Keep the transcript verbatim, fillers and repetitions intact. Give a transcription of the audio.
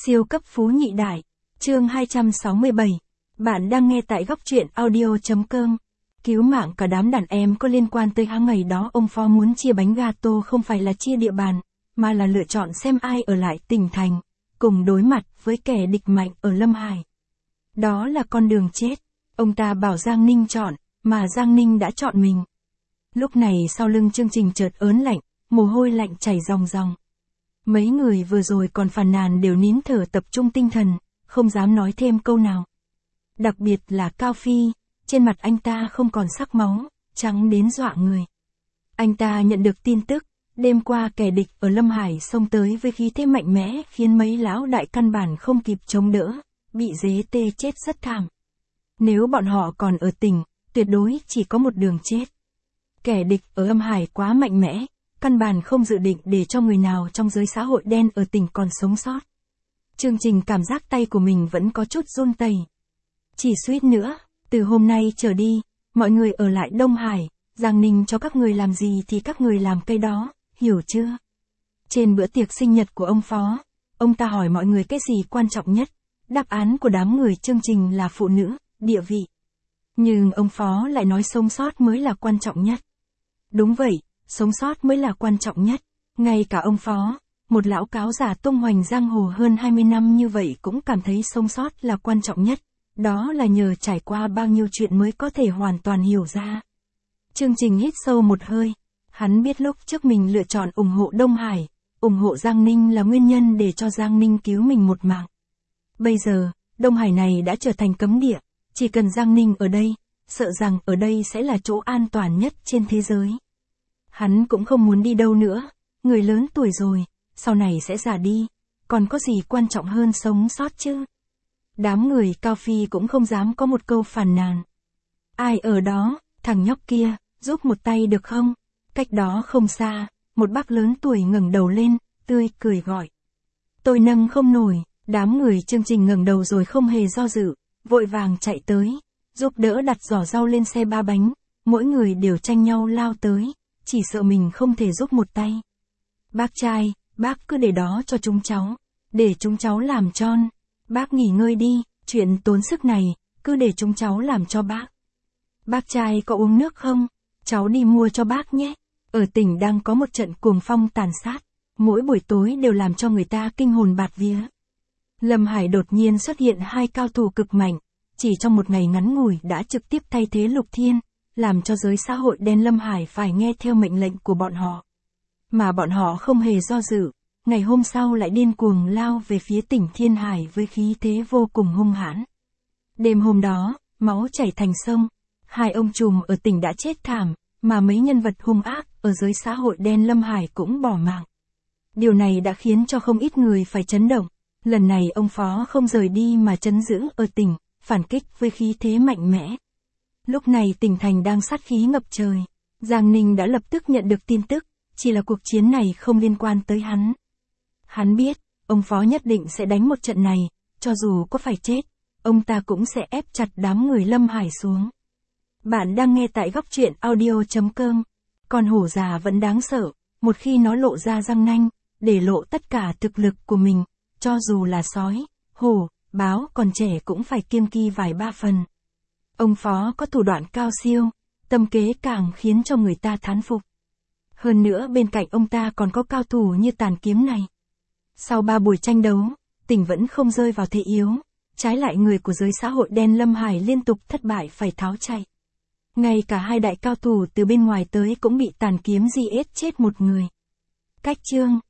Siêu cấp phú nhị đại. Chương hai trăm sáu mươi bảy. Bạn đang nghe tại góc truyện audio.com. Cứu mạng cả đám đàn em có liên quan tới hãng ngày đó ông Phó muốn chia bánh gato không phải là chia địa bàn, mà là lựa chọn xem ai ở lại tỉnh thành, cùng đối mặt với kẻ địch mạnh ở Lâm Hải. Đó là con đường chết. Ông ta bảo Giang Ninh chọn, mà Giang Ninh đã chọn mình. Lúc này sau lưng chương trình chợt ớn lạnh, mồ hôi lạnh chảy ròng ròng. Mấy người vừa rồi còn phàn nàn đều nín thở tập trung tinh thần, không dám nói thêm câu nào. Đặc biệt là Cao Phi, trên mặt anh ta không còn sắc máu, trắng đến dọa người. Anh ta nhận được tin tức, đêm qua kẻ địch ở Lâm Hải xông tới với khí thế mạnh mẽ khiến mấy lão đại căn bản không kịp chống đỡ, bị dế tê chết rất thảm. Nếu bọn họ còn ở tỉnh, tuyệt đối chỉ có một đường chết. Kẻ địch ở Lâm Hải quá mạnh mẽ, căn bản không dự định để cho người nào trong giới xã hội đen ở tỉnh còn sống sót. Chương trình cảm giác tay của mình vẫn có chút run rẩy. Chỉ suýt nữa, từ hôm nay trở đi, mọi người ở lại Đông Hải, Giang Ninh cho các người làm gì thì các người làm cái đó, hiểu chưa? Trên bữa tiệc sinh nhật của ông Phó, ông ta hỏi mọi người cái gì quan trọng nhất, đáp án của đám người chương trình là phụ nữ, địa vị. Nhưng ông Phó lại nói sống sót mới là quan trọng nhất. Đúng vậy, sống sót mới là quan trọng nhất. Ngay cả ông Phó, một lão cáo già tung hoành giang hồ hơn hai mươi năm như vậy cũng cảm thấy sống sót là quan trọng nhất. Đó là nhờ trải qua bao nhiêu chuyện mới có thể hoàn toàn hiểu ra. Chương trình hít sâu một hơi. Hắn biết lúc trước mình lựa chọn ủng hộ Đông Hải, ủng hộ Giang Ninh là nguyên nhân để cho Giang Ninh cứu mình một mạng. Bây giờ, Đông Hải này đã trở thành cấm địa. Chỉ cần Giang Ninh ở đây, sợ rằng ở đây sẽ là chỗ an toàn nhất trên thế giới. Hắn cũng không muốn đi đâu nữa, người lớn tuổi rồi, sau này sẽ già đi, còn có gì quan trọng hơn sống sót chứ? Đám người Cao Phi cũng không dám có một câu phàn nàn. Ai ở đó, thằng nhóc kia, giúp một tay được không? Cách đó không xa, một bác lớn tuổi ngẩng đầu lên, tươi cười gọi. Tôi nâng không nổi, đám người chương trình ngẩng đầu rồi không hề do dự, vội vàng chạy tới, giúp đỡ đặt giỏ rau lên xe ba bánh, mỗi người đều tranh nhau lao tới, chỉ sợ mình không thể giúp một tay. Bác trai, bác cứ để đó cho chúng cháu, để chúng cháu làm tròn. Bác nghỉ ngơi đi, chuyện tốn sức này, cứ để chúng cháu làm cho bác. Bác trai có uống nước không? Cháu đi mua cho bác nhé. Ở tỉnh đang có một trận cuồng phong tàn sát, mỗi buổi tối đều làm cho người ta kinh hồn bạt vía. Lâm Hải đột nhiên xuất hiện hai cao thủ cực mạnh, chỉ trong một ngày ngắn ngủi đã trực tiếp thay thế Lục Thiên, làm cho giới xã hội đen Lâm Hải phải nghe theo mệnh lệnh của bọn họ. Mà bọn họ không hề do dự, ngày hôm sau lại điên cuồng lao về phía tỉnh Thiên Hải với khí thế vô cùng hung hãn. Đêm hôm đó, máu chảy thành sông, hai ông trùm ở tỉnh đã chết thảm, mà mấy nhân vật hung ác ở giới xã hội đen Lâm Hải cũng bỏ mạng. Điều này đã khiến cho không ít người phải chấn động. Lần này ông Phó không rời đi mà trấn giữ ở tỉnh, phản kích với khí thế mạnh mẽ. Lúc này tỉnh thành đang sát khí ngập trời. Giang Ninh đã lập tức nhận được tin tức, chỉ là cuộc chiến này không liên quan tới hắn. Hắn biết, ông Phó nhất định sẽ đánh một trận này, cho dù có phải chết, ông ta cũng sẽ ép chặt đám người Lâm Hải xuống. Bạn đang nghe tại góc truyện audio.com. Con hổ già vẫn đáng sợ, một khi nó lộ ra răng nanh, để lộ tất cả thực lực của mình, cho dù là sói, hổ, báo còn trẻ cũng phải kiêng kỵ vài ba phần. Ông Phó có thủ đoạn cao siêu, tâm kế càng khiến cho người ta thán phục. Hơn nữa bên cạnh ông ta còn có cao thủ như Tàn Kiếm này. Sau ba buổi tranh đấu, tỉnh vẫn không rơi vào thế yếu, trái lại người của giới xã hội đen Lâm Hải liên tục thất bại phải tháo chạy. Ngay cả hai đại cao thủ từ bên ngoài tới cũng bị Tàn Kiếm giết chết một người. Cách chương